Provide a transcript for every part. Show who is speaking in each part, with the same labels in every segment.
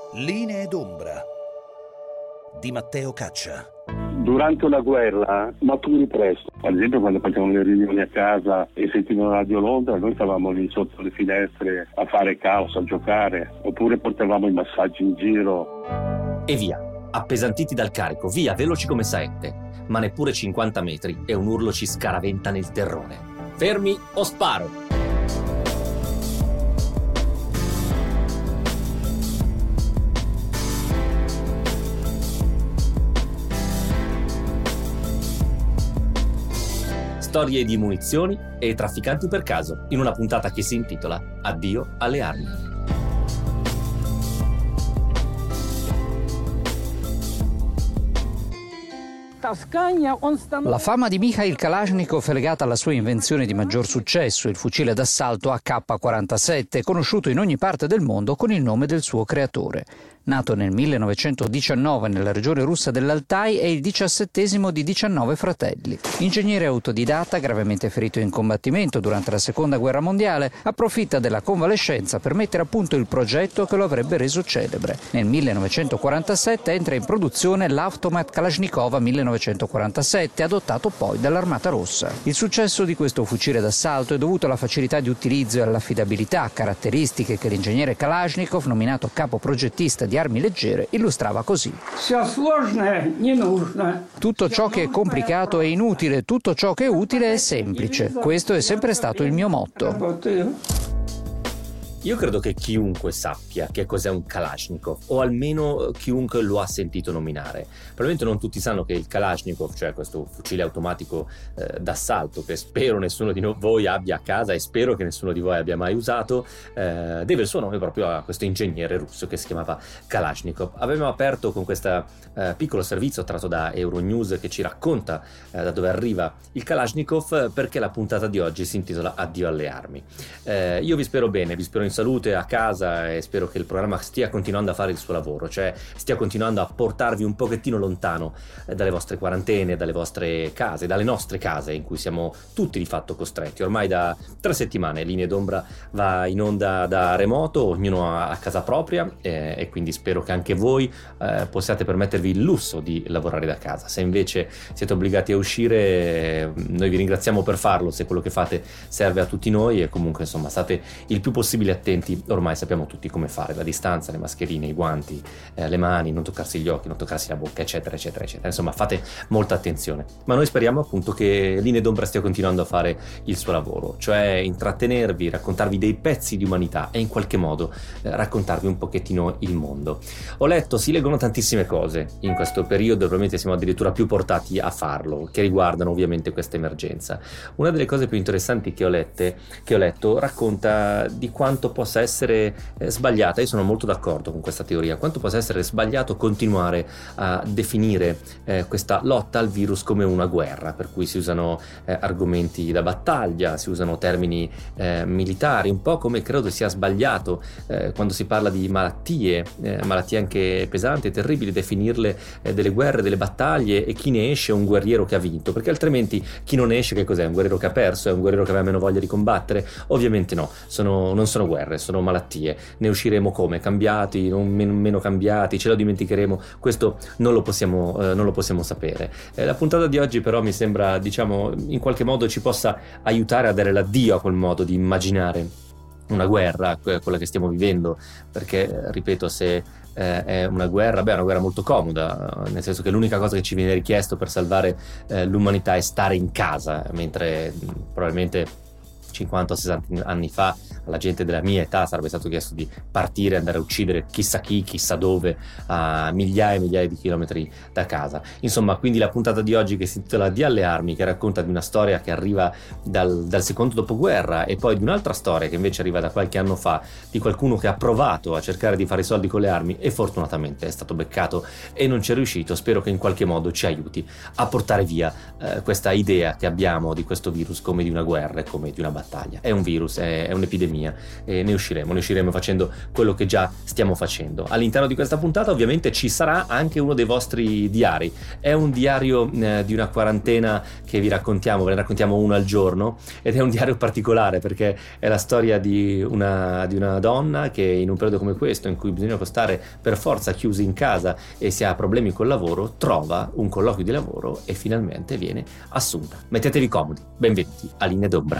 Speaker 1: Linee d'ombra di Matteo Caccia.
Speaker 2: Durante una guerra maturi presto. Ad esempio, quando facevamo le riunioni a casa e sentivano Radio Londra, noi stavamo lì sotto le finestre a fare caos, a giocare, oppure portavamo i massaggi in giro.
Speaker 3: E via, appesantiti dal carico, via, veloci come saette. Ma neppure 50 metri e un urlo ci scaraventa nel terrore. Fermi o sparo! Storie di munizioni e trafficanti per caso, in una puntata che si intitola Addio alle armi.
Speaker 4: La fama di Mikhail Kalashnikov è legata alla sua invenzione di maggior successo, il fucile d'assalto AK-47, conosciuto in ogni parte del mondo con il nome del suo creatore. Nato nel 1919 nella regione russa dell'Altai, è il 17° di 19 fratelli. Ingegnere autodidatta, gravemente ferito in combattimento durante la Seconda Guerra Mondiale, approfitta della convalescenza per mettere a punto il progetto che lo avrebbe reso celebre. Nel 1947 entra in produzione l'Automat Kalashnikov 1947, adottato poi dall'Armata Rossa. Il successo di questo fucile d'assalto è dovuto alla facilità di utilizzo e all'affidabilità, caratteristiche che l'ingegnere Kalashnikov, nominato capo progettista di armi leggere, illustrava così. Tutto ciò che è complicato è inutile, tutto ciò che è utile è semplice. Questo è sempre stato il mio motto.
Speaker 3: Io credo che chiunque sappia che cos'è un Kalashnikov, o almeno chiunque lo ha sentito nominare. Probabilmente non tutti sanno che il Kalashnikov, cioè questo fucile automatico d'assalto, che spero nessuno di voi abbia a casa e spero che nessuno di voi abbia mai usato, deve il suo nome proprio a questo ingegnere russo che si chiamava Kalashnikov. Avevamo aperto con questo piccolo servizio tratto da Euronews che ci racconta da dove arriva il Kalashnikov, perché la puntata di oggi si intitola Addio alle armi. Io vi spero bene, vi spero in salute a casa e spero che il programma stia continuando a fare il suo lavoro, cioè stia continuando a portarvi un pochettino lontano dalle vostre quarantene, dalle vostre case, dalle nostre case in cui siamo tutti di fatto costretti. Ormai da 3 settimane Linee d'ombra va in onda da remoto, ognuno a casa propria, e quindi spero che anche voi possiate permettervi il lusso di lavorare da casa. Se invece siete obbligati a uscire, noi vi ringraziamo per farlo, se quello che fate serve a tutti noi, e comunque insomma state il più possibile attenti. Ormai sappiamo tutti come fare: la distanza, le mascherine, i guanti, le mani, non toccarsi gli occhi, non toccarsi la bocca, eccetera eccetera eccetera. Insomma, fate molta attenzione. Ma noi speriamo appunto che Linee d'ombra stia continuando a fare il suo lavoro, cioè intrattenervi, raccontarvi dei pezzi di umanità e in qualche modo raccontarvi un pochettino il mondo. Ho letto, si leggono tantissime cose in questo periodo, probabilmente siamo addirittura più portati a farlo, che riguardano ovviamente questa emergenza. Una delle cose più interessanti che ho letto racconta di quanto possa essere sbagliata. Io sono molto d'accordo con questa teoria, quanto possa essere sbagliato continuare a definire questa lotta al virus come una guerra, per cui si usano argomenti da battaglia, si usano termini militari, un po' come credo sia sbagliato quando si parla di malattie anche pesanti e terribili, definirle delle guerre, delle battaglie, e chi ne esce è un guerriero che ha vinto, perché altrimenti chi non esce che cos'è? Un guerriero che ha perso? È un guerriero che aveva meno voglia di combattere? Ovviamente no, non sono guerre, sono malattie. Ne usciremo come? Cambiati, non meno cambiati, ce lo dimenticheremo? Questo non lo possiamo sapere. La puntata di oggi però mi sembra, diciamo, in qualche modo ci possa aiutare a dare l'addio a quel modo di immaginare una guerra, quella che stiamo vivendo, perché ripeto, se è una guerra, è una guerra molto comoda, nel senso che l'unica cosa che ci viene richiesto per salvare l'umanità è stare in casa, mentre probabilmente 50 o 60 anni fa alla gente della mia età sarebbe stato chiesto di partire e andare a uccidere chissà chi, chissà dove, a migliaia e migliaia di chilometri da casa. Insomma, quindi la puntata di oggi, che si intitola Addio alle armi, che racconta di una storia che arriva dal secondo dopoguerra, e poi di un'altra storia che invece arriva da qualche anno fa, di qualcuno che ha provato a cercare di fare i soldi con le armi e fortunatamente è stato beccato e non ci è riuscito. Spero che in qualche modo ci aiuti a portare via questa idea che abbiamo di questo virus come di una guerra e come di una battaglia. battaglia. È un virus, è un'epidemia, e ne usciremo facendo quello che già stiamo facendo. All'interno di questa puntata ovviamente ci sarà anche uno dei vostri diari. È un diario di una quarantena che ve ne raccontiamo uno al giorno, ed è un diario particolare perché è la storia di una donna che in un periodo come questo, in cui bisogna stare per forza chiusi in casa e si ha problemi col lavoro, trova un colloquio di lavoro e finalmente viene assunta. Mettetevi comodi, benvenuti a Linee d'Ombra.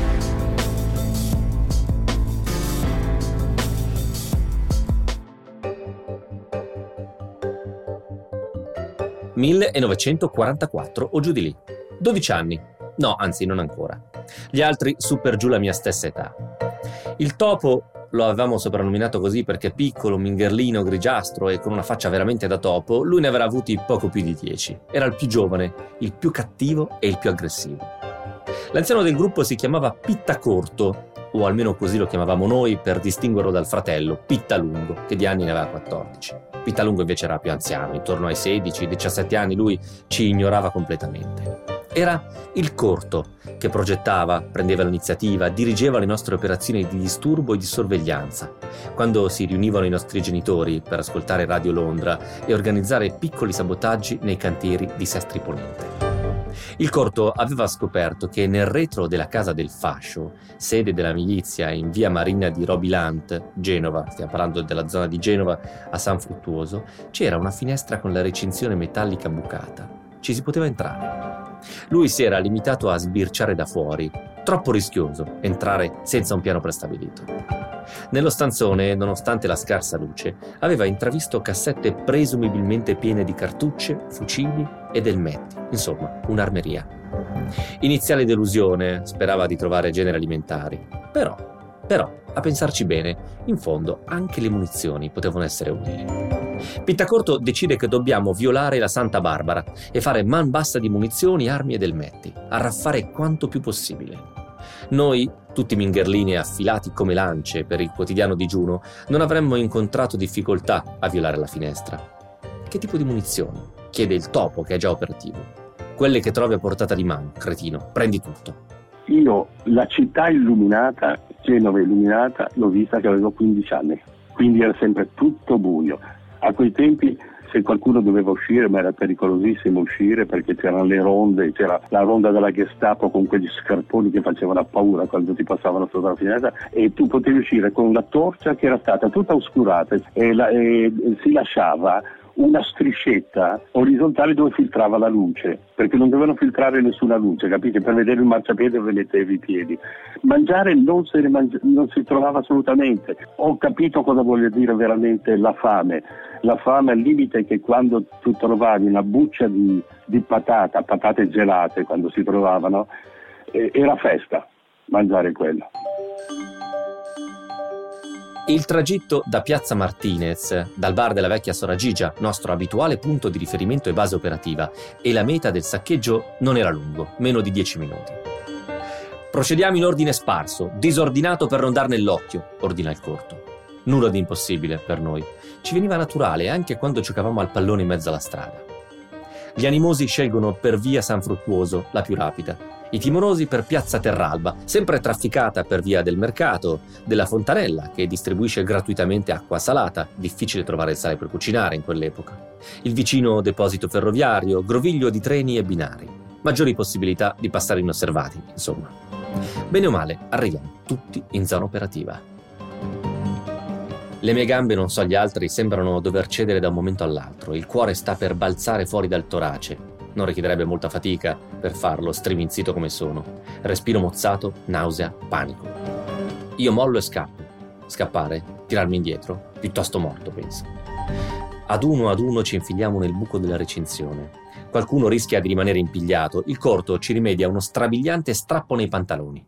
Speaker 3: «1944 o giù di lì. 12 anni. No, anzi, non ancora. Gli altri su per giù la mia stessa età. Il topo lo avevamo soprannominato così perché piccolo, mingherlino, grigiastro e con una faccia veramente da topo. Lui ne avrà avuti poco più di 10. Era il più giovane, il più cattivo e il più aggressivo. L'anziano del gruppo si chiamava Pittacorto, o almeno così lo chiamavamo noi per distinguerlo dal fratello, Pittalungo, che di anni ne aveva 14. Pittalungo invece era più anziano, intorno ai 16-17 anni, lui ci ignorava completamente. Era il Corto che progettava, prendeva l'iniziativa, dirigeva le nostre operazioni di disturbo e di sorveglianza. Quando si riunivano i nostri genitori per ascoltare Radio Londra e organizzare piccoli sabotaggi nei cantieri di Sestri Ponente. Il Corto aveva scoperto che nel retro della casa del fascio, sede della milizia in via Marina di Robilant, Genova, stiamo parlando della zona di Genova a San Fruttuoso, c'era una finestra con la recinzione metallica bucata. Ci si poteva entrare. Lui si era limitato a sbirciare da fuori. Troppo rischioso entrare senza un piano prestabilito. Nello stanzone, nonostante la scarsa luce, aveva intravisto cassette presumibilmente piene di cartucce, fucili ed elmetti. Insomma, un'armeria. Iniziale delusione, sperava di trovare generi alimentari. Però, a pensarci bene, in fondo anche le munizioni potevano essere utili. Pittacorto decide che dobbiamo violare la Santa Barbara e fare man bassa di munizioni, armi ed elmetti, arraffare quanto più possibile. Noi, tutti mingherlini e affilati come lance per il quotidiano digiuno, non avremmo incontrato difficoltà a violare la finestra. Che tipo di munizioni? Chiede il topo, che è già operativo. Quelle che trovi a portata di mano, cretino, prendi tutto.
Speaker 2: Io la città illuminata, Genova illuminata, l'ho vista che avevo 15 anni, quindi era sempre tutto buio. A quei tempi se qualcuno doveva uscire, ma era pericolosissimo uscire perché c'erano le ronde, c'era la ronda della Gestapo con quegli scarponi che facevano paura quando ti passavano sotto la finestra, e tu potevi uscire con la torcia che era stata tutta oscurata e si lasciava una striscetta orizzontale dove filtrava la luce, perché non dovevano filtrare nessuna luce, capite? Per vedere il marciapiede dove mettevi i piedi. Mangiare non si trovava assolutamente. Ho capito cosa vuol dire veramente la fame al limite che quando tu trovavi una buccia di patate gelate quando si trovavano, era festa mangiare quello.
Speaker 3: Il tragitto da Piazza Martinez, dal bar della vecchia Sora Gigia, nostro abituale punto di riferimento e base operativa, e la meta del saccheggio non era lungo, meno di 10 minuti. Procediamo in ordine sparso, disordinato per non dar nell'occhio, ordina il Corto. Nulla di impossibile per noi. Ci veniva naturale anche quando giocavamo al pallone in mezzo alla strada. Gli animosi scelgono per via San Fruttuoso, la più rapida. I timorosi per Piazza Terralba, sempre trafficata per via del mercato, della Fontanella, che distribuisce gratuitamente acqua salata, difficile trovare il sale per cucinare in quell'epoca. Il vicino deposito ferroviario, groviglio di treni e binari. Maggiori possibilità di passare inosservati, insomma. Bene o male, arriviamo tutti in zona operativa. Le mie gambe, non so gli altri, sembrano dover cedere da un momento all'altro. Il cuore sta per balzare fuori dal torace. Non richiederebbe molta fatica per farlo, striminzito come sono. Respiro mozzato, nausea, panico. Io mollo e scappo. Scappare? Tirarmi indietro? Piuttosto morto, penso. Ad uno ci infiliamo nel buco della recinzione. Qualcuno rischia di rimanere impigliato. Il Corto ci rimedia uno strabiliante strappo nei pantaloni.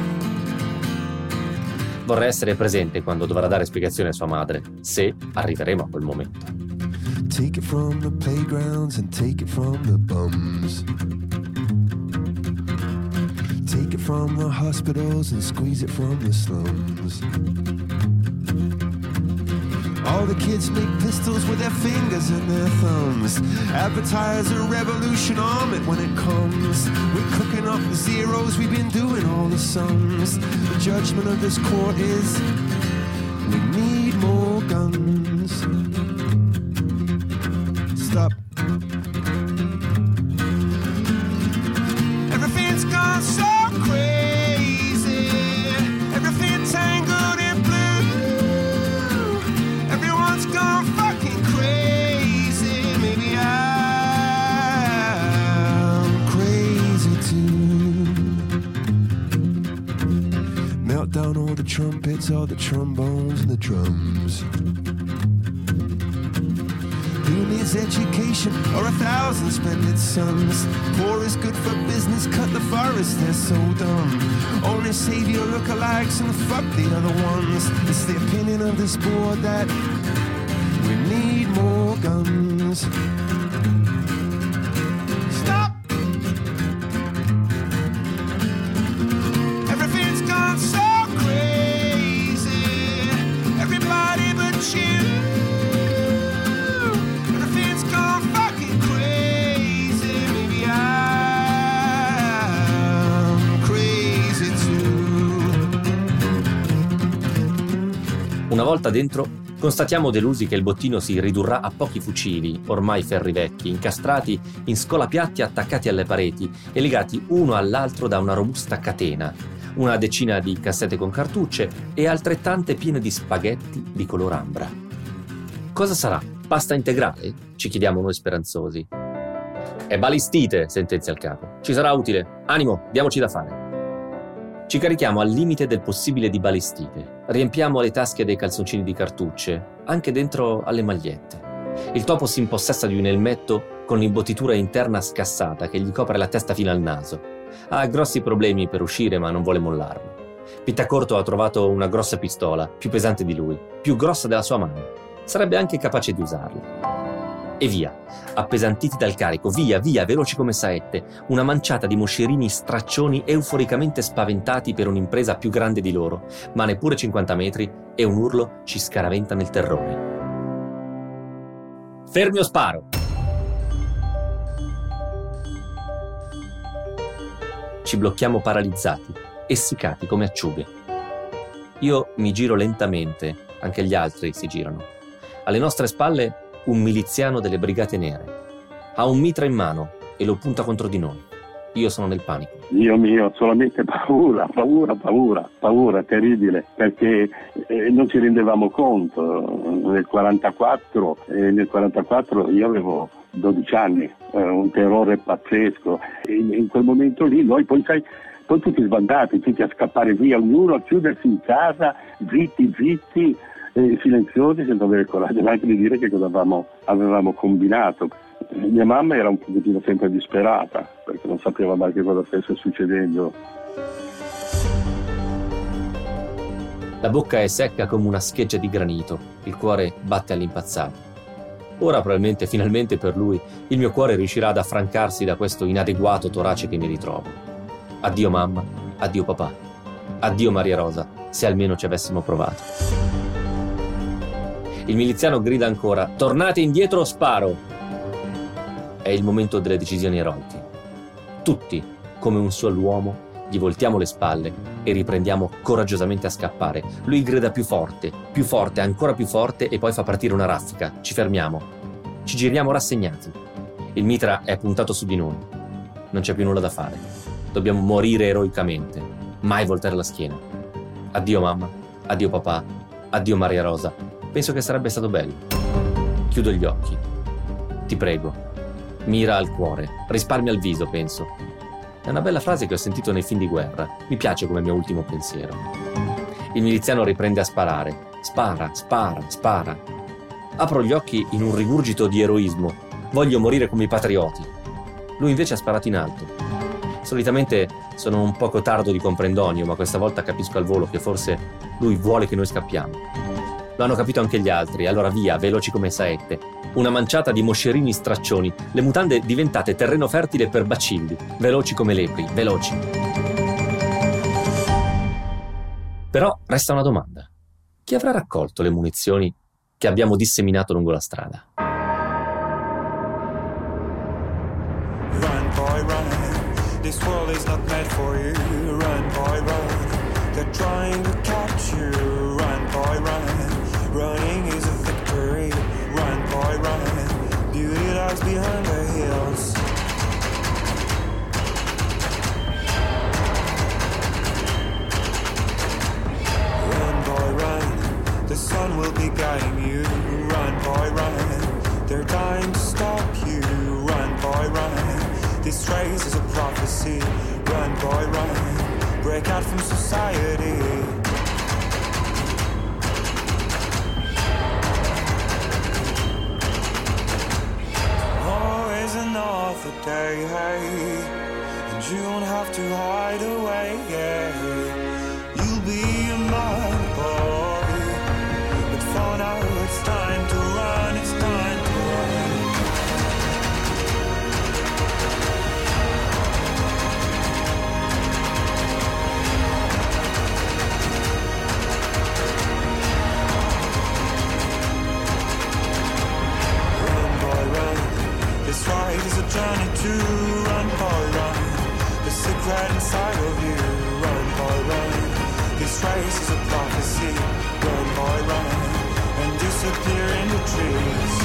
Speaker 3: Vorrei essere presente quando dovrà dare spiegazione a sua madre, se arriveremo a quel momento.
Speaker 5: Take it from the playgrounds and take it from the bums. Take it from the hospitals and squeeze it from the slums. All the kids make pistols with their fingers and their thumbs. Advertise a revolution, arm it when it comes. We're cooking up the zeros, we've been doing all the sums. The judgment of this court is we need more guns. Stop. Everything's gone so crazy. Everything tangled in blue. Everyone's gone fucking crazy. Maybe I'm crazy too. Melt down all the trumpets, all the trombones and the drums. Who needs education or 1,000 splendid sons? Poor is good for business, cut the forest, they're so dumb. Only save your lookalikes and fuck the other ones. It's the opinion of this board that we need more guns. Stop! Everything's gone so crazy. Everybody but you.
Speaker 3: Una volta dentro, constatiamo delusi che il bottino si ridurrà a pochi fucili, ormai ferri vecchi, incastrati in scolapiatti attaccati alle pareti e legati uno all'altro da una robusta catena, una decina di cassette con cartucce e altrettante piene di spaghetti di color ambra. Cosa sarà? Pasta integrale? Ci chiediamo noi speranzosi. È balistite, sentenzia il capo. Ci sarà utile. Animo, diamoci da fare. Ci carichiamo al limite del possibile di balistite. Riempiamo le tasche dei calzoncini di cartucce, anche dentro alle magliette. Il topo si impossessa di un elmetto con l'imbottitura interna scassata che gli copre la testa fino al naso. Ha grossi problemi per uscire, ma non vuole mollarlo. Pittacorto ha trovato una grossa pistola, più pesante di lui, più grossa della sua mano. Sarebbe anche capace di usarla. E via, appesantiti dal carico, via, veloci come saette, una manciata di moscerini straccioni euforicamente spaventati per un'impresa più grande di loro, ma neppure 50 metri e un urlo ci scaraventa nel terrore. Fermi o sparo! Ci blocchiamo paralizzati, essiccati come acciughe. Io mi giro lentamente, anche gli altri si girano. Alle nostre spalle un miliziano delle Brigate Nere. Ha un mitra in mano e lo punta contro di noi. Io sono nel panico.
Speaker 2: Dio mio, solamente paura terribile, perché non ci rendevamo conto. Nel 44 io avevo 12 anni, un terrore pazzesco. In quel momento lì noi poi tutti sbandati, tutti a scappare via, ognuno a chiudersi in casa, zitti, silenziosi, senza avere il coraggio neanche di dire che cosa avevamo combinato. Mia mamma era un pochettino sempre disperata perché non sapeva mai che cosa stesse succedendo.
Speaker 3: La bocca è secca come una scheggia di granito, il cuore batte all'impazzato. Ora probabilmente, finalmente per lui, il mio cuore riuscirà ad affrancarsi da questo inadeguato torace che mi ritrovo. Addio mamma, addio papà, addio Maria Rosa, se almeno ci avessimo provato. Il miliziano grida ancora: tornate indietro o sparo! È il momento delle decisioni eroiche. Tutti, come un solo uomo, gli voltiamo le spalle e riprendiamo coraggiosamente a scappare. Lui grida più forte, ancora più forte e poi fa partire una raffica. Ci fermiamo. Ci giriamo rassegnati. Il mitra è puntato su di noi. Non c'è più nulla da fare. Dobbiamo morire eroicamente. Mai voltare la schiena. Addio mamma, addio papà, addio Maria Rosa. Penso che sarebbe stato bello. Chiudo gli occhi. Ti prego, mira al cuore, risparmia il viso, penso. È una bella frase che ho sentito nei film di guerra. Mi piace come mio ultimo pensiero. Il miliziano riprende a sparare. Spara. Apro gli occhi in un rigurgito di eroismo. Voglio morire come i patrioti. Lui invece ha sparato in alto. Solitamente sono un poco tardo di comprendonio, ma questa volta capisco al volo che forse lui vuole che noi scappiamo. Lo hanno capito anche gli altri, allora via, veloci come saette. Una manciata di moscerini straccioni, le mutande diventate terreno fertile per bacilli, veloci come lepri, veloci. Però resta una domanda. Chi avrà raccolto le munizioni che abbiamo disseminato lungo la strada.
Speaker 6: Run, boy, run. This world is not meant for you. Run, boy, run. They're trying to catch you. Run, boy, run. Running is a victory. Run, boy, run. Beauty lies behind the hills. Run, boy, run. The sun will be guiding you. Run, boy, run. They're dying to stop you. Run, boy, run. This race is a prophecy. Run, boy, run. Break out from society. Always another day, hey, and you don't have to hide away, yeah. You'll be a man, boy, but for now it's time to run, it's time to run. This ride is a journey to run, boy, run. The secret inside of you, run, boy, run. This race is a prophecy, run, boy, run. And disappear in the trees.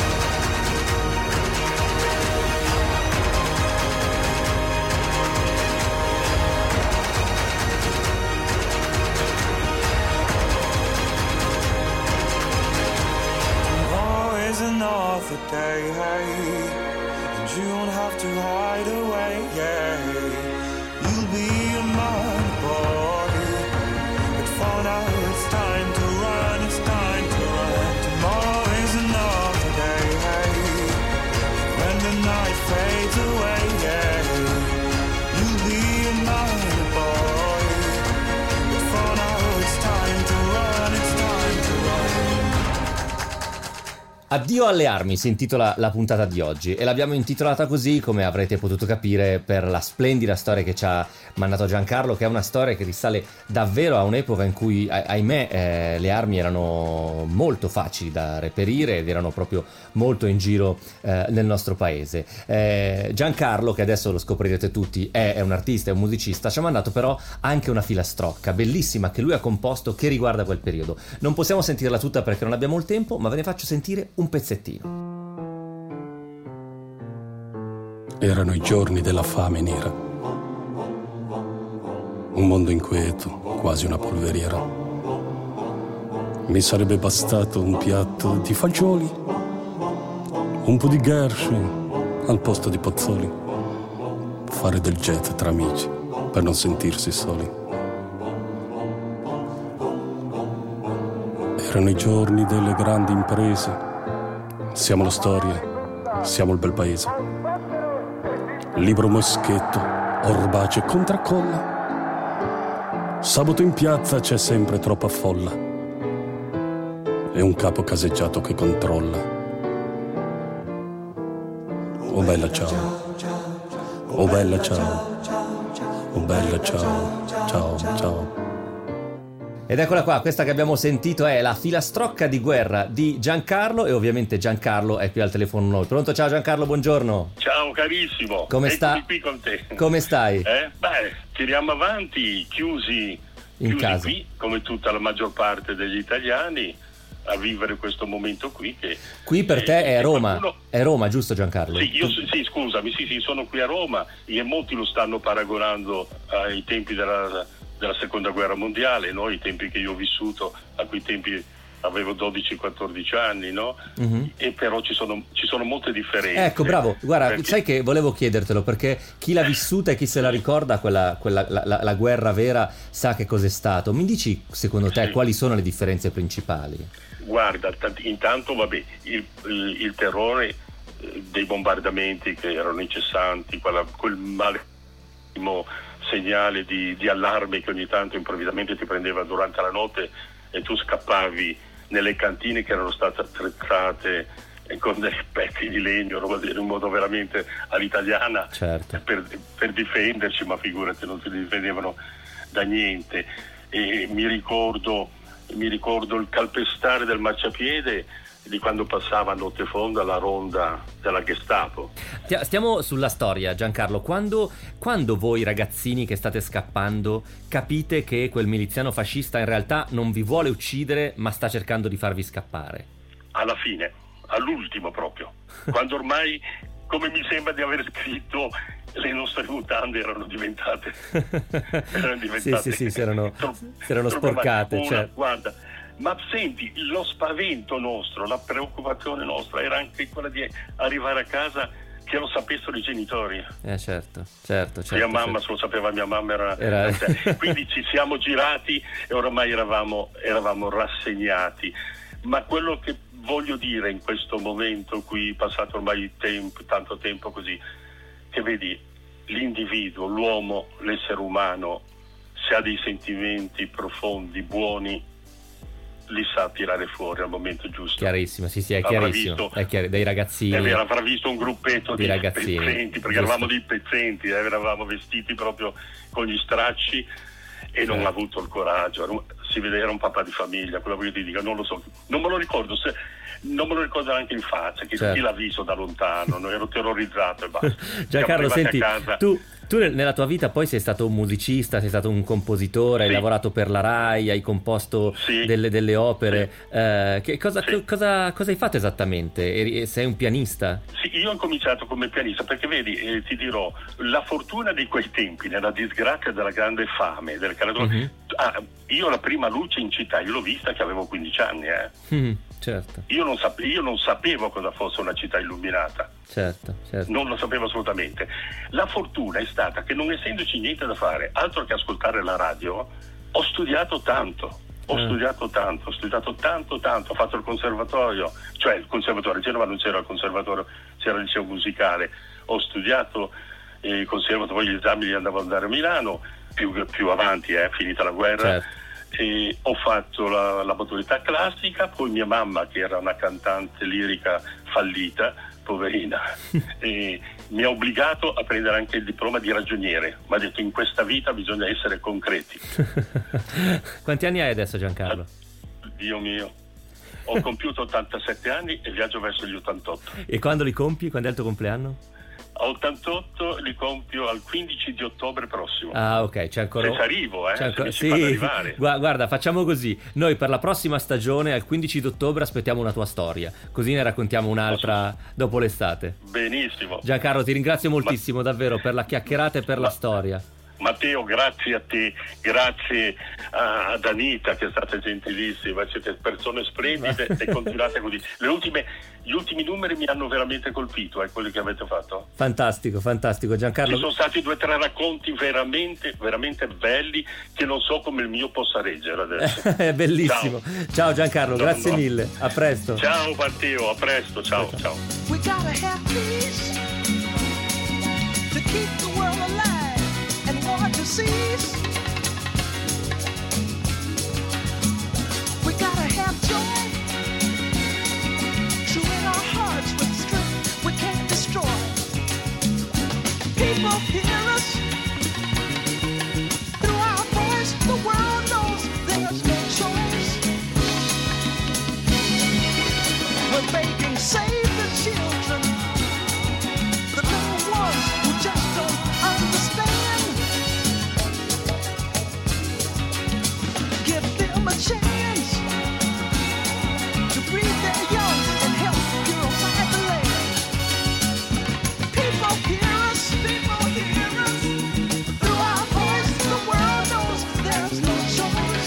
Speaker 6: Tomorrow is another day, hey. You don't have to hide away, yeah. You'll be a man, boy, but for now it's time to run, it's time to run. Tomorrow is another day, hey. When the night fades away, yeah. You'll be a man, boy, but for now it's time to run, it's time to run.
Speaker 3: Addio alle armi si intitola la puntata di oggi, e l'abbiamo intitolata così, come avrete potuto capire, per la splendida storia che ci ha mandato Giancarlo, che è una storia che risale davvero a un'epoca in cui, ahimè, le armi erano molto facili da reperire ed erano proprio molto in giro nel nostro paese. Giancarlo, che adesso lo scoprirete tutti, è un artista, è un musicista, ci ha mandato però anche una filastrocca bellissima che lui ha composto, che riguarda quel periodo. Non possiamo sentirla tutta perché non abbiamo il tempo, ma ve ne faccio sentire un pezzettino.
Speaker 7: Erano i giorni della fame nera, un mondo inquieto, quasi una polveriera. Mi sarebbe bastato un piatto di fagioli, un po' di Gershwin al posto di Pozzoli, fare del jet tra amici per non sentirsi soli. Erano i giorni delle grandi imprese. Siamo la storia, siamo il bel paese. Libro moschetto, orbace e contraccolla. Sabato in piazza c'è sempre troppa folla. E un capo caseggiato che controlla. Oh bella ciao, oh bella ciao, oh bella ciao, ciao, ciao.
Speaker 3: Ed eccola qua, questa che abbiamo sentito è la filastrocca di guerra di Giancarlo, e ovviamente Giancarlo è qui al telefono noi. Pronto? Ciao Giancarlo, buongiorno.
Speaker 2: Ciao carissimo.
Speaker 3: Come sta?
Speaker 2: Qui con te.
Speaker 3: Come stai?
Speaker 2: Tiriamo avanti, chiusi
Speaker 3: in casa,
Speaker 2: qui, come tutta la maggior parte degli italiani, a vivere questo momento qui. Che
Speaker 3: qui per te è Roma,
Speaker 2: qualcuno...
Speaker 3: è Roma, giusto Giancarlo?
Speaker 2: Sì, scusami, sono qui a Roma, e molti lo stanno paragonando ai tempi della seconda guerra mondiale, no? I tempi che io ho vissuto, a quei tempi avevo 12-14 anni, no? Mm-hmm. E però ci sono molte differenze. Ecco,
Speaker 3: bravo, guarda, perché... sai che volevo chiedertelo, perché chi l'ha vissuta e chi se la ricorda, la guerra vera, sa che cos'è stato. Mi dici, secondo te, quali sono le differenze principali?
Speaker 2: Guarda, intanto, il terrore dei bombardamenti che erano incessanti, quel malissimo segnale di allarme che ogni tanto improvvisamente ti prendeva durante la notte e tu scappavi nelle cantine che erano state attrezzate con dei pezzi di legno, in un modo veramente all'italiana, certo, per difenderci, ma figurati, non si difendevano da niente. E mi ricordo mi ricordo il calpestare del marciapiede di quando passava a notte fonda la ronda della Gestapo.
Speaker 3: Stiamo sulla storia, Giancarlo. Quando voi ragazzini che state scappando capite che quel miliziano fascista in realtà non vi vuole uccidere ma sta cercando di farvi scappare?
Speaker 2: Alla fine, all'ultimo proprio, quando ormai, come mi sembra di aver scritto, le nostre mutande erano diventate
Speaker 3: sì, si erano sporcate. Cioè.
Speaker 2: Guarda, ma senti, lo spavento nostro, la preoccupazione nostra era anche quella di arrivare a casa che lo sapessero i genitori.
Speaker 3: Certo.
Speaker 2: Mia mamma se lo sapeva, mia mamma era... Quindi ci siamo girati e oramai eravamo rassegnati. Ma quello che voglio dire in questo momento qui, passato ormai tanto tempo così, che vedi, l'individuo, l'uomo, l'essere umano, se ha dei sentimenti profondi, buoni, li sa tirare fuori al momento giusto.
Speaker 3: Chiarissimo, sì, è chiarissimo. Dei ragazzini.
Speaker 2: Avrà visto un gruppetto di
Speaker 3: ragazzini,
Speaker 2: pezzenti, perché eravamo dei pezzenti, eravamo vestiti proprio con gli stracci e non ha avuto il coraggio. Si vede, era un papà di famiglia, quello che io ti dico, non lo so, non me lo ricordo neanche in faccia, chi l'ha visto da lontano, non ero terrorizzato e basta.
Speaker 3: Giancarlo, senti, tu nella tua vita poi sei stato un musicista, sei stato un compositore, hai lavorato per la Rai, hai composto delle opere. Cosa hai fatto esattamente? Sei un pianista?
Speaker 2: Sì, io ho cominciato come pianista perché vedi, ti dirò, la fortuna di quei tempi, nella disgrazia della grande fame, del creatore. Io la prima luce in città, io l'ho vista che avevo 15 anni.
Speaker 3: Certo.
Speaker 2: Io non sapevo cosa fosse una città illuminata.
Speaker 3: Certo.
Speaker 2: Non lo sapevo assolutamente. La fortuna è stata che, non essendoci niente da fare, altro che ascoltare la radio, ho studiato tanto. Ho studiato tanto, ho fatto il conservatorio, cioè il conservatorio, a Genova non c'era il conservatorio, c'era il liceo musicale. Ho studiato il conservatorio, poi gli esami li andavo ad andare a Milano, più avanti, finita la guerra.
Speaker 3: Certo.
Speaker 2: E ho fatto la maturità classica, poi mia mamma, che era una cantante lirica fallita, poverina, e mi ha obbligato a prendere anche il diploma di ragioniere. Mi ha detto: in questa vita bisogna essere concreti.
Speaker 3: Quanti anni hai adesso, Giancarlo?
Speaker 2: Dio mio, ho compiuto 87 anni e viaggio verso gli 88.
Speaker 3: E quando li compi? Quando è il tuo compleanno?
Speaker 2: A 88 li compio al 15 di ottobre prossimo.
Speaker 3: Ok, c'è ancora.
Speaker 2: Se arrivo,
Speaker 3: sì.
Speaker 2: Arrivare.
Speaker 3: Guarda, facciamo così. Noi per la prossima stagione, al 15 di ottobre, aspettiamo una tua storia. Così ne raccontiamo un'altra dopo l'estate.
Speaker 2: Benissimo.
Speaker 3: Giancarlo, ti ringrazio moltissimo davvero per la chiacchierata e per la storia.
Speaker 2: Matteo, grazie a te, grazie ad Anita, che è stata gentilissima, siete persone splendide e continuate così. Gli ultimi numeri mi hanno veramente colpito, quelli che avete fatto.
Speaker 3: Fantastico, Giancarlo.
Speaker 2: Ci sono stati 2 o 3 racconti veramente, veramente belli, che non so come il mio possa reggere adesso.
Speaker 3: È bellissimo. Ciao Giancarlo, grazie mille, a presto.
Speaker 2: Ciao Matteo, a presto, ciao.
Speaker 8: We gotta have peace to keep the world alive and war to cease. We gotta have joy true in our hearts with strength we can't destroy. People hear us through our voice. The world knows there's no choice. We're begging, save the children, the little ones who just don't understand. Give them a chance to breathe their young and help purify the land. People hear us through our voice. The world knows there's no choice.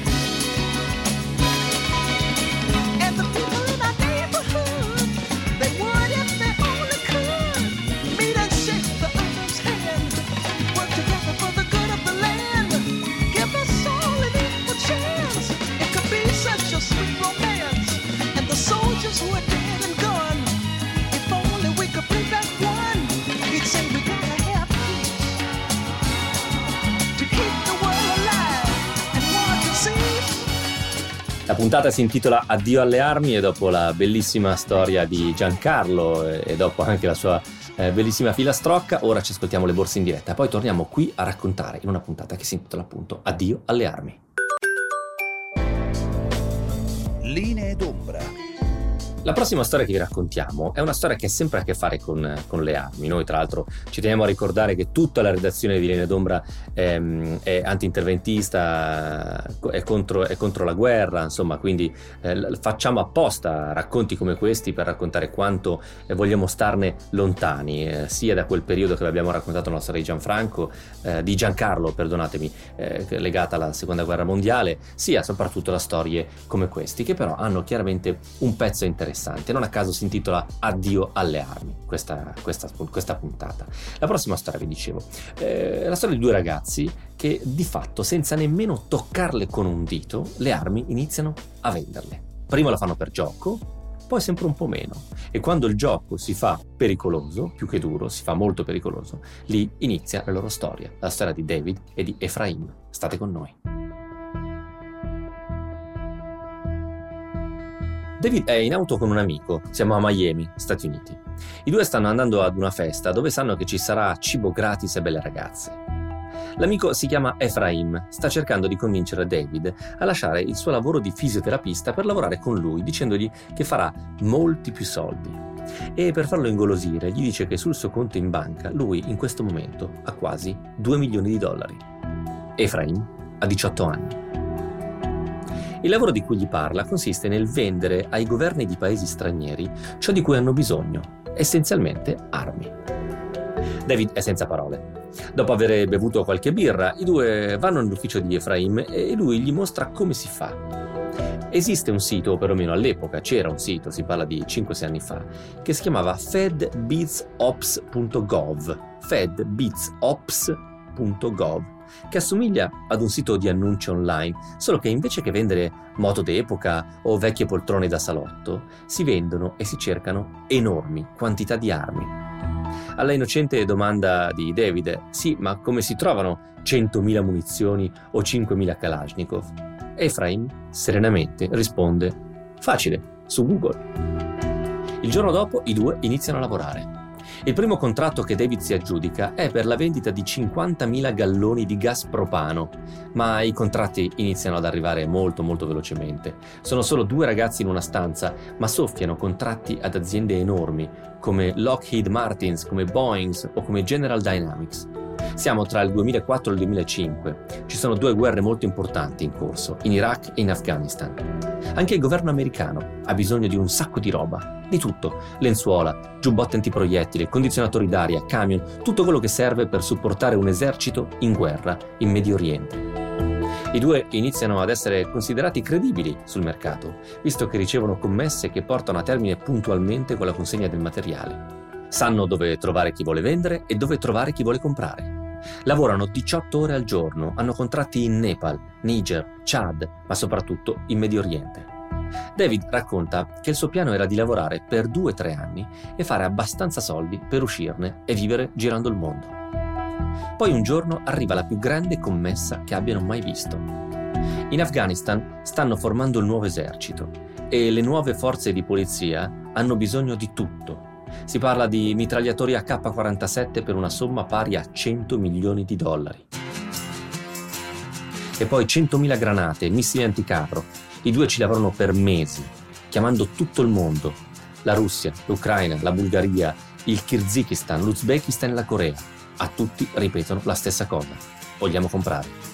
Speaker 8: And the people in our neighborhood, they would if they only could meet and shake the other's hand, work together for the good of the land. Give us all an equal chance. It could be such a sweet romance. And the soldiers who are dead and gone, if only we could bring back one, he'd say we gotta have peace to keep the world alive and war to cease.
Speaker 3: La puntata si intitola Addio alle armi, e dopo la bellissima storia di Giancarlo e dopo anche la sua bellissima filastrocca, ora ci ascoltiamo le borse in diretta, poi torniamo qui a raccontare in una puntata che si intitola appunto Addio alle armi.
Speaker 1: Linee d'ombra.
Speaker 3: La prossima storia che vi raccontiamo è una storia che ha sempre a che fare con le armi. Noi tra l'altro ci teniamo a ricordare che tutta la redazione di Linee d'ombra è anti-interventista, è contro la guerra, insomma, quindi facciamo apposta racconti come questi per raccontare quanto vogliamo starne lontani, sia da quel periodo che abbiamo raccontato la storia di Giancarlo, perdonatemi, legata alla seconda guerra mondiale, sia soprattutto da storie come questi, che però hanno chiaramente un pezzo interessante. Non a caso si intitola Addio alle armi questa puntata. La prossima storia, vi dicevo, è la storia di due ragazzi che di fatto, senza nemmeno toccarle con un dito, le armi iniziano a venderle. Prima lo fanno per gioco, poi sempre un po' meno, e quando il gioco si fa pericoloso, più che duro, si fa molto pericoloso, lì inizia la loro storia, la storia di David e di Efraim. State con noi. David è in auto con un amico, siamo a Miami, Stati Uniti. I due stanno andando ad una festa dove sanno che ci sarà cibo gratis e belle ragazze. L'amico si chiama Efraim, sta cercando di convincere David a lasciare il suo lavoro di fisioterapista per lavorare con lui, dicendogli che farà molti più soldi. E per farlo ingolosire gli dice che sul suo conto in banca lui in questo momento ha quasi $2 milioni. Efraim ha 18 anni. Il lavoro di cui gli parla consiste nel vendere ai governi di paesi stranieri ciò di cui hanno bisogno, essenzialmente armi. David è senza parole. Dopo aver bevuto qualche birra, i due vanno nell'ufficio di Efraim e lui gli mostra come si fa. Esiste un sito, o perlomeno all'epoca c'era un sito, si parla di 5-6 anni fa, che si chiamava fedbeatsops.gov, fedbeatsops.gov, che assomiglia ad un sito di annunci online, solo che invece che vendere moto d'epoca o vecchie poltrone da salotto, si vendono e si cercano enormi quantità di armi. Alla innocente domanda di David, sì, ma come si trovano 100.000 munizioni o 5.000 Kalashnikov? Efraim serenamente risponde, facile, su Google. Il giorno dopo i due iniziano a lavorare. Il primo contratto che David si aggiudica è per la vendita di 50.000 galloni di gas propano, ma i contratti iniziano ad arrivare molto velocemente. Sono solo 2 ragazzi in una stanza, ma soffiano contratti ad aziende enormi, come Lockheed Martin, come Boeing o come General Dynamics. Siamo tra il 2004 e il 2005. Ci sono 2 guerre molto importanti in corso, in Iraq e in Afghanistan. Anche il governo americano ha bisogno di un sacco di roba, di tutto: lenzuola, giubbotti antiproiettili, condizionatori d'aria, camion, tutto quello che serve per supportare un esercito in guerra in Medio Oriente. I due iniziano ad essere considerati credibili sul mercato, visto che ricevono commesse che portano a termine puntualmente con la consegna del materiale. Sanno dove trovare chi vuole vendere e dove trovare chi vuole comprare. Lavorano 18 ore al giorno, hanno contratti in Nepal, Niger, Chad, ma soprattutto in Medio Oriente. David racconta che il suo piano era di lavorare per 2-3 anni e fare abbastanza soldi per uscirne e vivere girando il mondo. Poi un giorno arriva la più grande commessa che abbiano mai visto. In Afghanistan stanno formando il nuovo esercito e le nuove forze di polizia hanno bisogno di tutto. Si parla di mitragliatori AK-47 per una somma pari a $100 milioni. E poi 100.000 granate, missili anticarro. I due ci lavorano per mesi, chiamando tutto il mondo. La Russia, l'Ucraina, la Bulgaria, il Kirghizistan, l'Uzbekistan e la Corea. A tutti ripetono la stessa cosa. Vogliamo comprare.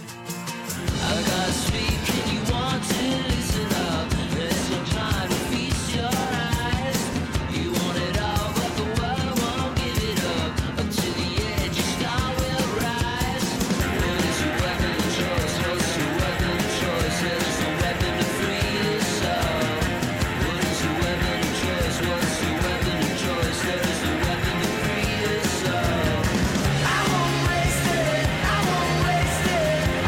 Speaker 8: I won't waste it.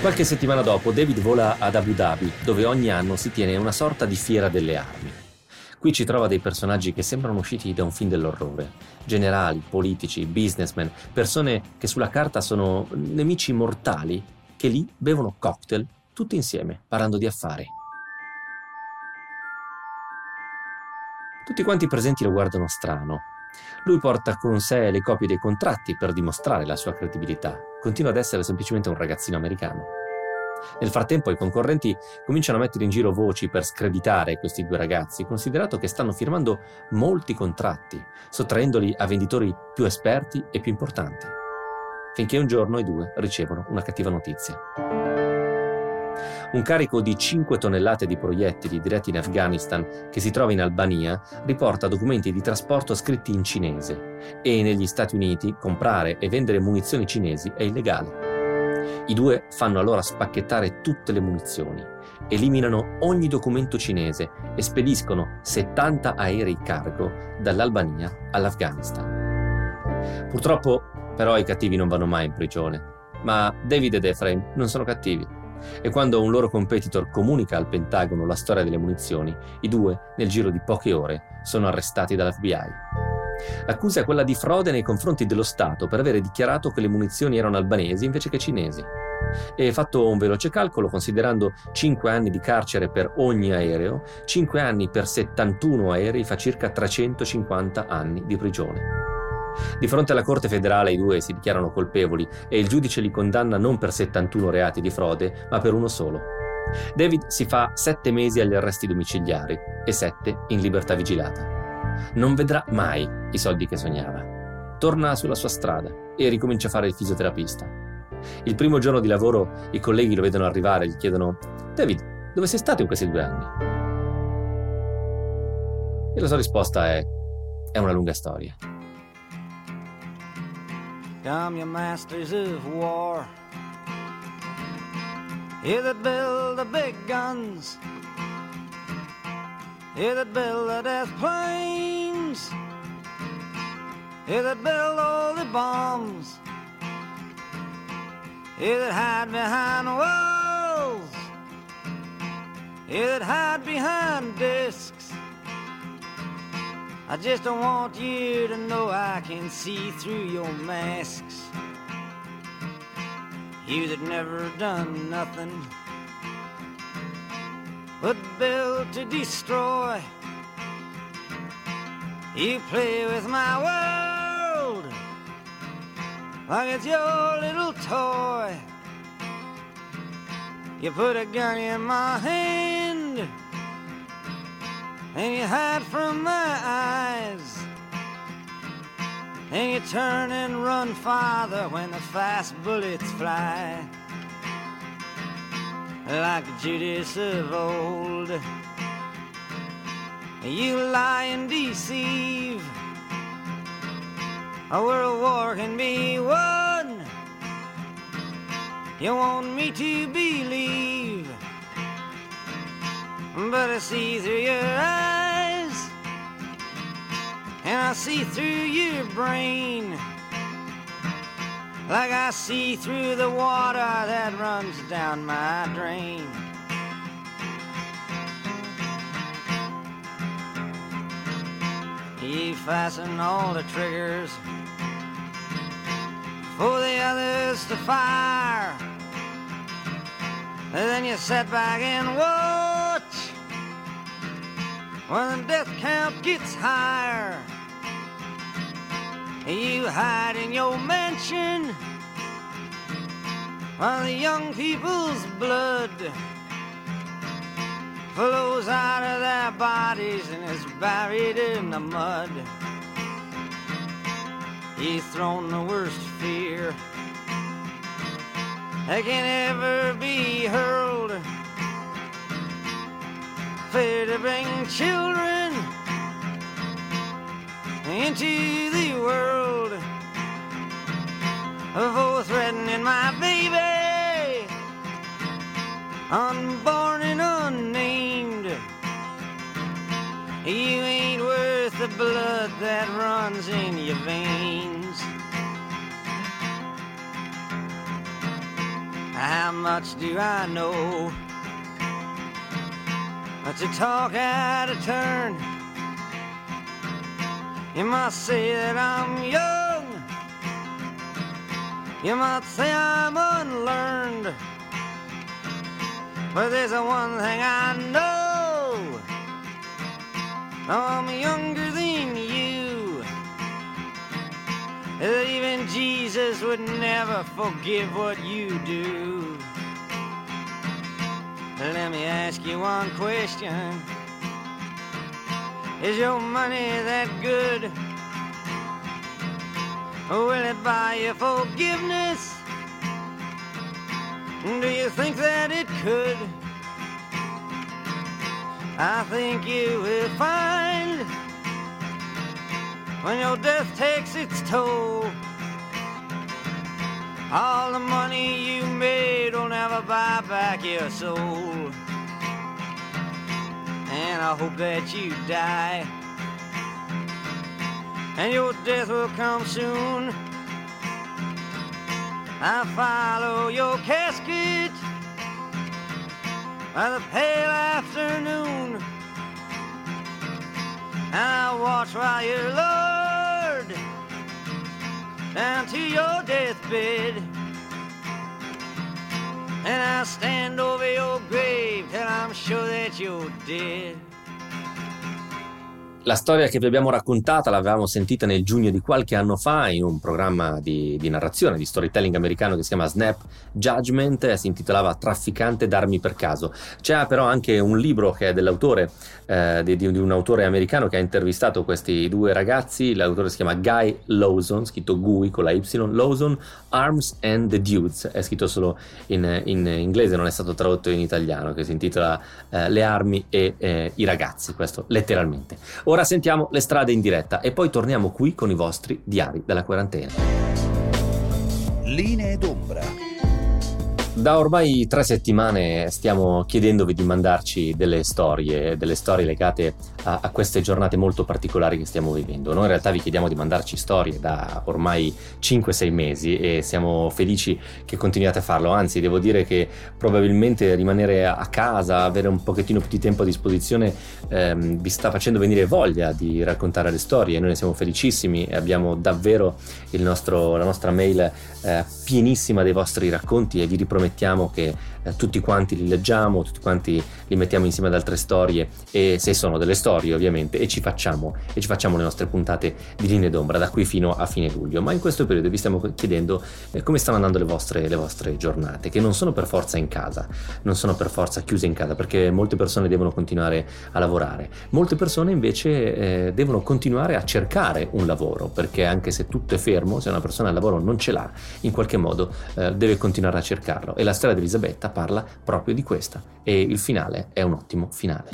Speaker 3: Qualche settimana dopo David vola ad Abu Dhabi, dove ogni anno si tiene una sorta di fiera delle armi. Qui ci trova dei personaggi che sembrano usciti da un film dell'orrore. Generali, politici, businessmen, persone che sulla carta sono nemici mortali, che lì bevono cocktail tutti insieme, parlando di affari. Tutti quanti presenti lo guardano strano. Lui porta con sé le copie dei contratti per dimostrare la sua credibilità. Continua ad essere semplicemente un ragazzino americano. Nel frattempo i concorrenti cominciano a mettere in giro voci per screditare questi due ragazzi, considerato che stanno firmando molti contratti, sottraendoli a venditori più esperti e più importanti. Finché un giorno i due ricevono una cattiva notizia. Un carico di 5 tonnellate di proiettili diretti in Afghanistan, che si trova in Albania, riporta documenti di trasporto scritti in cinese, e negli Stati Uniti comprare e vendere munizioni cinesi è illegale. I due fanno allora spacchettare tutte le munizioni, eliminano ogni documento cinese e spediscono 70 aerei cargo dall'Albania all'Afghanistan. Purtroppo, però, i cattivi non vanno mai in prigione, ma David ed Ephraim non sono cattivi. E quando un loro competitor comunica al Pentagono la storia delle munizioni, i due, nel giro di poche ore, sono arrestati dall'FBI. L'accusa è quella di frode nei confronti dello Stato per avere dichiarato che le munizioni erano albanesi invece che cinesi. E fatto un veloce calcolo, considerando 5 anni di carcere per ogni aereo, 5 anni per 71 aerei fa circa 350 anni di prigione. Di fronte alla Corte federale i due si dichiarano colpevoli e il giudice li condanna non per 71 reati di frode, ma per uno solo. David si fa 7 mesi agli arresti domiciliari e 7 in libertà vigilata. Non vedrà mai i soldi che sognava. Torna sulla sua strada e ricomincia a fare il fisioterapista. Il primo giorno di lavoro i colleghi lo vedono arrivare e gli chiedono: David, dove sei stato in questi 2 anni? E la sua risposta è una lunga storia.
Speaker 9: Come you masters of war, you that build the big guns, you that build the death planes, you that build all the bombs, you that hide behind walls, you that hide behind discs. I just don't want you to know I can see through your masks. You that never done nothing but build to destroy. You play with my world like it's your little toy. You put a gun in my hand and you hide from my eyes, and you turn and run farther when the fast bullets fly. Like Judas of old, you lie and deceive. A world war can be won. You want me to believe, but I see through your eyes, and I see through your brain, like I see through the water that runs down my drain. You fasten all the triggers for the others to fire, and then you sit back and watch when the death count gets higher. You hide in your mansion while the young people's blood flows out of their bodies and is buried in the mud. You've thrown the worst fear that can ever be hurled, fear to bring children into the world, for threatening my baby, unborn and unnamed. You ain't worth the blood that runs in your veins. How much do I know? But to talk out of turn, you might say that I'm young, you might say I'm unlearned, but there's one thing I know, I'm younger than you, that even Jesus would never forgive what you do. Let me ask you one question. Is your money that good? Will it buy you forgiveness? Do you think that it could? I think you will find when your death takes its toll, all the money you made will never buy back your soul. And I hope that you die, and your death will come soon. I follow your casket by the pale afternoon, and I watch while you're lowered down to your deathbed, and I stand over your grave till I'm sure that you're dead.
Speaker 3: La storia che vi abbiamo raccontata l'avevamo sentita nel giugno di qualche anno fa in un programma di narrazione, di storytelling americano che si chiama Snap Judgment, si intitolava Trafficante d'armi per caso. C'è però anche un libro che è dell'autore, di un autore americano che ha intervistato questi due ragazzi. L'autore si chiama Guy Lawson, scritto Guy con la Y, Lawson, Arms and the Dudes, è scritto solo in inglese, non è stato tradotto in italiano, che si intitola Le armi e i ragazzi, questo letteralmente. Ora sentiamo le strade in diretta e poi torniamo qui con i vostri diari della quarantena.
Speaker 1: Linee d'ombra.
Speaker 3: Da ormai 3 settimane stiamo chiedendovi di mandarci delle storie legate a queste giornate molto particolari che stiamo vivendo. Noi in realtà vi chiediamo di mandarci storie da ormai 5-6 mesi e siamo felici che continuiate a farlo, anzi devo dire che probabilmente rimanere a casa, avere un pochettino più di tempo a disposizione vi sta facendo venire voglia di raccontare le storie. Noi ne siamo felicissimi e abbiamo davvero la nostra mail pienissima dei vostri racconti e vi ripromettiamo che tutti quanti li leggiamo, tutti quanti li mettiamo insieme ad altre storie, e se sono delle storie ovviamente, e ci facciamo le nostre puntate di Linee d'ombra da qui fino a fine luglio. Ma in questo periodo vi stiamo chiedendo come stanno andando le vostre giornate, che non sono per forza in casa, non sono per forza chiuse in casa, perché molte persone devono continuare a lavorare, molte persone invece devono continuare a cercare un lavoro, perché anche se tutto è fermo, se una persona al lavoro non ce l'ha, in qualche modo deve continuare a cercarlo, e la storia di Elisabetta parla proprio di questa, e il finale è un ottimo finale.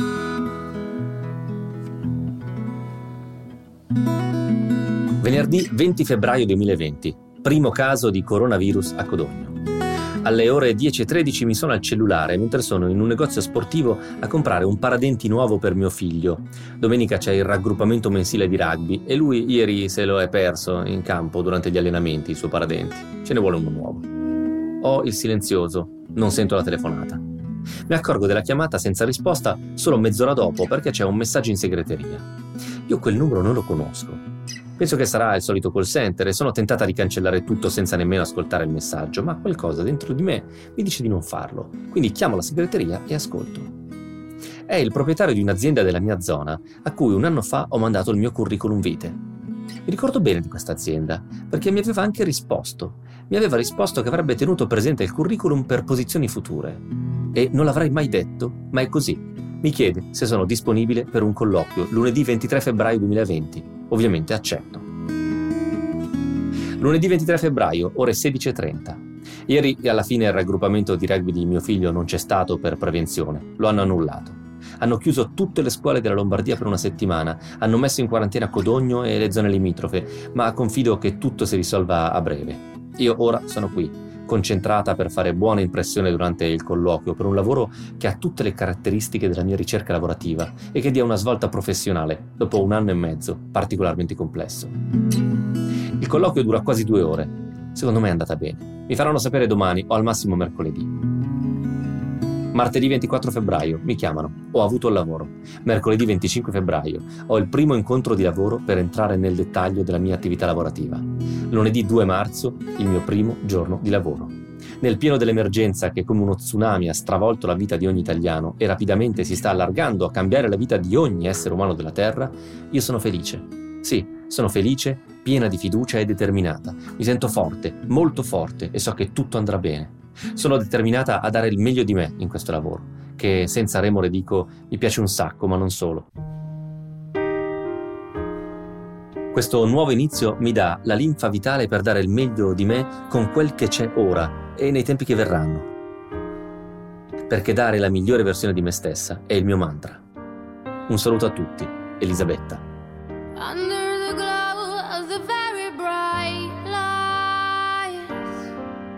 Speaker 3: Venerdì 20 febbraio 2020, primo caso di coronavirus a Codogno. Alle ore 10:13 mi sono al cellulare mentre sono in un negozio sportivo a comprare un paradenti nuovo per mio figlio. Domenica c'è il raggruppamento mensile di rugby e lui ieri se lo è perso in campo durante gli allenamenti, il suo paradenti. Ce ne vuole uno nuovo. Ho il silenzioso, non sento la telefonata. Mi accorgo della chiamata senza risposta solo mezz'ora dopo perché c'è un messaggio in segreteria. Io quel numero non lo conosco. Penso che sarà il solito call center e sono tentata di cancellare tutto senza nemmeno ascoltare il messaggio, ma qualcosa dentro di me mi dice di non farlo. Quindi chiamo la segreteria e ascolto. È il proprietario di un'azienda della mia zona a cui un anno fa ho mandato il mio curriculum vitae. Mi ricordo bene di questa azienda perché mi aveva anche risposto. Mi aveva risposto che avrebbe tenuto presente il curriculum per posizioni future. E non l'avrei mai detto, ma è così. Mi chiede se sono disponibile per un colloquio lunedì 23 febbraio 2020. Ovviamente accetto. Lunedì 23 febbraio, ore 16:30. Ieri alla fine il raggruppamento di rugby di mio figlio non c'è stato per prevenzione. Lo hanno annullato. Hanno chiuso tutte le scuole della Lombardia per una settimana, hanno messo in quarantena Codogno e le zone limitrofe, ma confido che tutto si risolva a breve. Io ora sono qui, concentrata per fare buona impressione durante il colloquio per un lavoro che ha tutte le caratteristiche della mia ricerca lavorativa e che dia una svolta professionale dopo un anno e mezzo particolarmente complesso. Il colloquio dura quasi 2 ore. Secondo me è andata bene. Mi faranno sapere domani o al massimo mercoledì. Martedì 24 febbraio mi chiamano, ho avuto il lavoro. Mercoledì 25 febbraio ho il primo incontro di lavoro per entrare nel dettaglio della mia attività lavorativa. Lunedì 2 marzo il mio primo giorno di lavoro. Nel pieno dell'emergenza che come uno tsunami ha stravolto la vita di ogni italiano e rapidamente si sta allargando a cambiare la vita di ogni essere umano della Terra, io sono felice. Sì, sono felice, piena di fiducia e determinata. Mi sento forte, molto forte e so che tutto andrà bene. Sono determinata a dare il meglio di me in questo lavoro, che senza remore dico mi piace un sacco, ma non solo. Questo nuovo inizio mi dà la linfa vitale per dare il meglio di me con quel che c'è ora e nei tempi che verranno. Perché dare la migliore versione di me stessa è il mio mantra. Un saluto a tutti, Elisabetta.
Speaker 10: Under the glow of the very bright lights,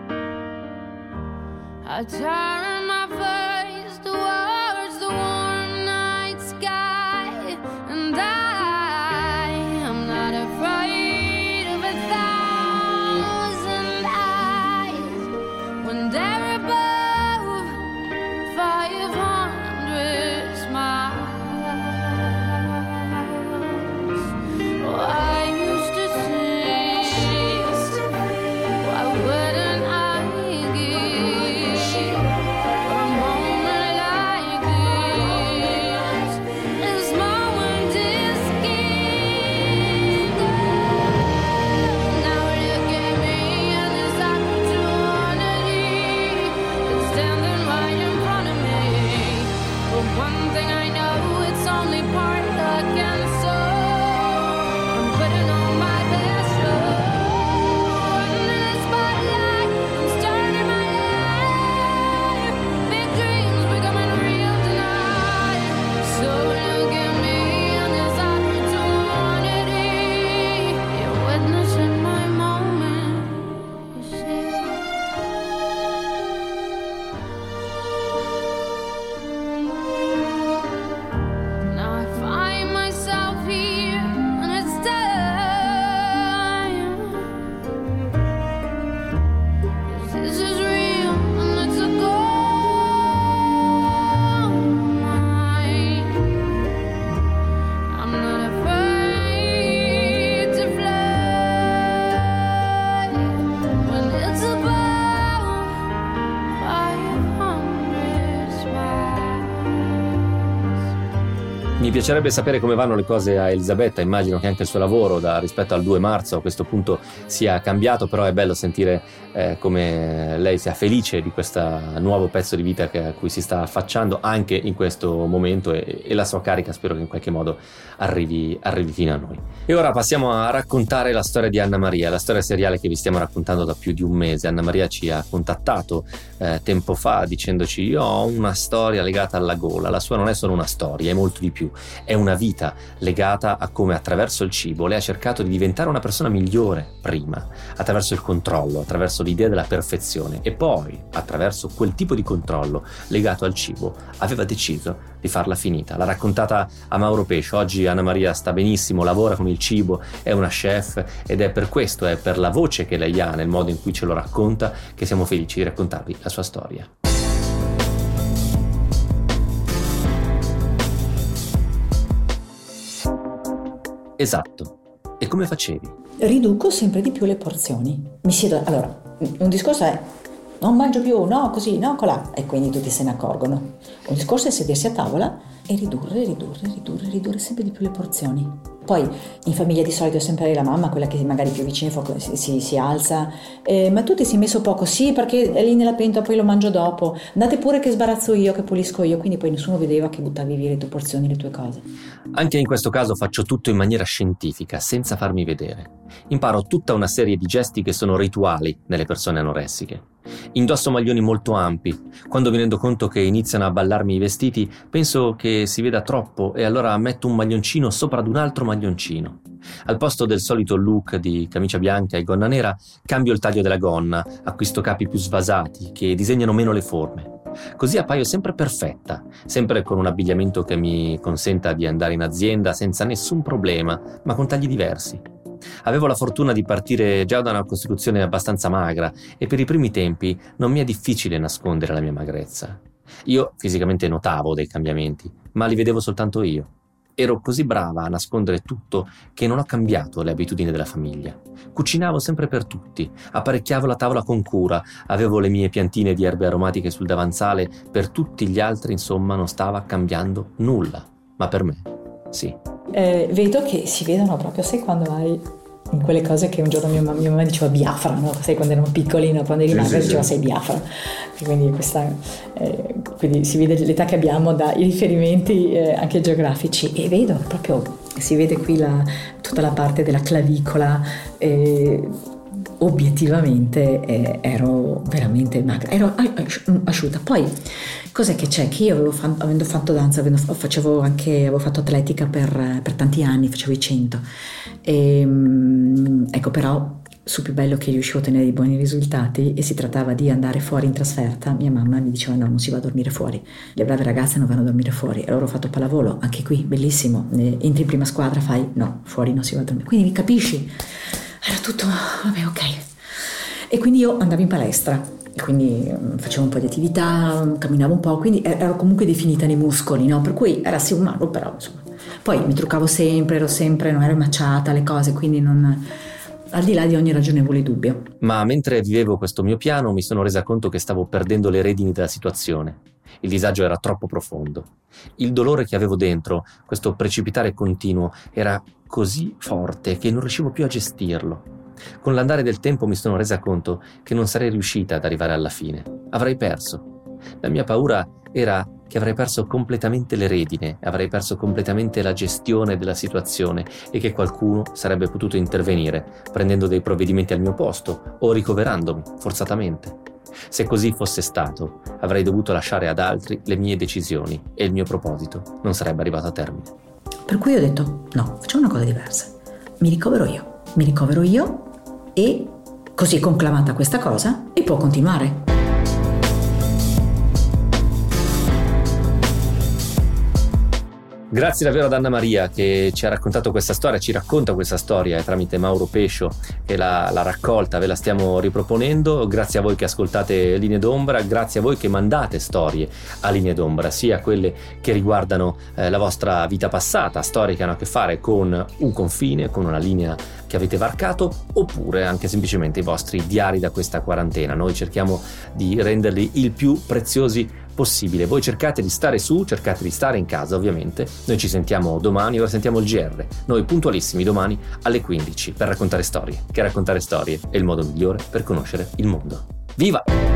Speaker 10: I turn my face towards the warm night sky, and I am not afraid of 1,000 eyes when they're above 500 smiles. I used to think, why wouldn't I give a moment like this? This moment is king. Now look at me and this opportunity is standing right in front of me. But one thing I know, it's only part luck and soul. Putting on my best show, under the spotlight, I'm starting my life. Big dreams becoming real tonight. So look at me and this opportunity. You're witnessing my moment, you see. Now I find myself here, and it's time. 'Cause this is real, and it's a gold mine. I'm not afraid to fly when it's above 500 smiles.
Speaker 3: Mi piacerebbe sapere come vanno le cose a Elisabetta, immagino che anche il suo lavoro rispetto al 2 marzo a questo punto sia cambiato, però è bello sentire come lei sia felice di questo nuovo pezzo di vita a cui si sta affacciando anche in questo momento e la sua carica spero che in qualche modo arrivi fino a noi. E ora passiamo a raccontare la storia di Anna Maria, la storia seriale che vi stiamo raccontando da più di un mese. Anna Maria ci ha contattato tempo fa dicendoci: io ho una storia legata alla gola, la sua non è solo una storia, è molto di più, è una vita legata a come attraverso il cibo lei ha cercato di diventare una persona migliore prima, attraverso il controllo, attraverso l'idea della perfezione e poi attraverso quel tipo di controllo legato al cibo aveva deciso di farla finita. L'ha raccontata a Mauro Pesce. Oggi Anna Maria sta benissimo, lavora con il cibo, è una chef ed è per questo, è per la voce che lei ha nel modo in cui ce lo racconta che siamo felici di raccontarvi la sua storia. Esatto. E come facevi?
Speaker 11: Riduco sempre di più le porzioni. Mi siedo, allora, un discorso è non mangio più, no, così, no, colà, e quindi tutti se ne accorgono. Un discorso è sedersi a tavola e ridurre sempre di più le porzioni. Poi in famiglia di solito è sempre la mamma, quella che magari più vicina si alza, ma tu ti sei messo poco, sì, perché è lì nella pentola, poi lo mangio dopo, andate pure che sbarazzo io, che pulisco io, quindi poi nessuno vedeva che buttavi via le tue porzioni, le tue cose.
Speaker 3: Anche in questo caso faccio tutto in maniera scientifica, senza farmi vedere. Imparo tutta una serie di gesti che sono rituali nelle persone anoressiche. Indosso maglioni molto ampi. Quando mi rendo conto che iniziano a ballarmi i vestiti, penso che si veda troppo e allora metto un maglioncino sopra ad un altro maglioncino. Al posto del solito look di camicia bianca e gonna nera, cambio il taglio della gonna, acquisto capi più svasati che disegnano meno le forme. Così appaio sempre perfetta, sempre con un abbigliamento che mi consenta di andare in azienda senza nessun problema, ma con tagli diversi. Avevo la fortuna di partire già da una costituzione abbastanza magra e per i primi tempi non mi è difficile nascondere la mia magrezza. Io fisicamente notavo dei cambiamenti, ma li vedevo soltanto io. Ero così brava a nascondere tutto che non ho cambiato le abitudini della famiglia. Cucinavo sempre per tutti, apparecchiavo la tavola con cura, avevo le mie piantine di erbe aromatiche sul davanzale, per tutti gli altri insomma non stava cambiando nulla, ma per me sì.
Speaker 11: Vedo che si vedono proprio, sai, quando vai in quelle cose che un giorno mia mamma diceva Biafra, no? Sai, quando ero piccolino, quando eri magra diceva sei Biafra, quindi si vede l'età che abbiamo dai riferimenti anche geografici, e vedo proprio, si vede qui tutta la parte della clavicola, obiettivamente ero veramente magra, ero asciutta. Poi cos'è che c'è? Che io avendo fatto danza, avevo fatto atletica per tanti anni, facevo i 100, ecco, però su più bello che riuscivo a ottenere dei buoni risultati e si trattava di andare fuori in trasferta, mia mamma mi diceva no, non si va a dormire fuori, le brave ragazze non vanno a dormire fuori. Allora ho fatto pallavolo, anche qui bellissimo, entri in prima squadra, fai no, fuori non si va a dormire, quindi capisci? Era tutto, vabbè, ok. E quindi io andavo in palestra, quindi facevo un po' di attività, camminavo un po', quindi ero comunque definita nei muscoli, no? Per cui era sì un mago, però insomma. Poi mi truccavo sempre, non ero macciata, le cose, quindi non, al di là di ogni ragionevole dubbio.
Speaker 3: Ma mentre vivevo questo mio piano mi sono resa conto che stavo perdendo le redini della situazione. Il disagio era troppo profondo. Il dolore che avevo dentro, questo precipitare continuo, era così forte che non riuscivo più a gestirlo. Con l'andare del tempo mi sono resa conto che non sarei riuscita ad arrivare alla fine. Avrei perso. La mia paura era che avrei perso completamente le redine, avrei perso completamente la gestione della situazione e che qualcuno sarebbe potuto intervenire, prendendo dei provvedimenti al mio posto o ricoverandomi forzatamente. Se così fosse stato, avrei dovuto lasciare ad altri le mie decisioni e il mio proposito non sarebbe arrivato a termine.
Speaker 11: Per cui ho detto, no, facciamo una cosa diversa. Mi ricovero io e così conclamata questa cosa e può continuare.
Speaker 3: Grazie davvero ad Anna Maria che ci ha raccontato questa storia, ci racconta questa storia tramite Mauro Pescio che l'ha raccolta, ve la stiamo riproponendo. Grazie a voi che ascoltate Linee d'Ombra, grazie a voi che mandate storie a Linee d'Ombra, sia quelle che riguardano la vostra vita passata, storie che hanno a che fare con un confine, con una linea che avete varcato, oppure anche semplicemente i vostri diari da questa quarantena. Noi cerchiamo di renderli il più preziosi possibile. Voi cercate di stare su, cercate di stare in casa ovviamente. Noi ci sentiamo domani, ora sentiamo il GR. Noi puntualissimi domani alle 15 per raccontare storie, che raccontare storie è il modo migliore per conoscere il mondo. Viva!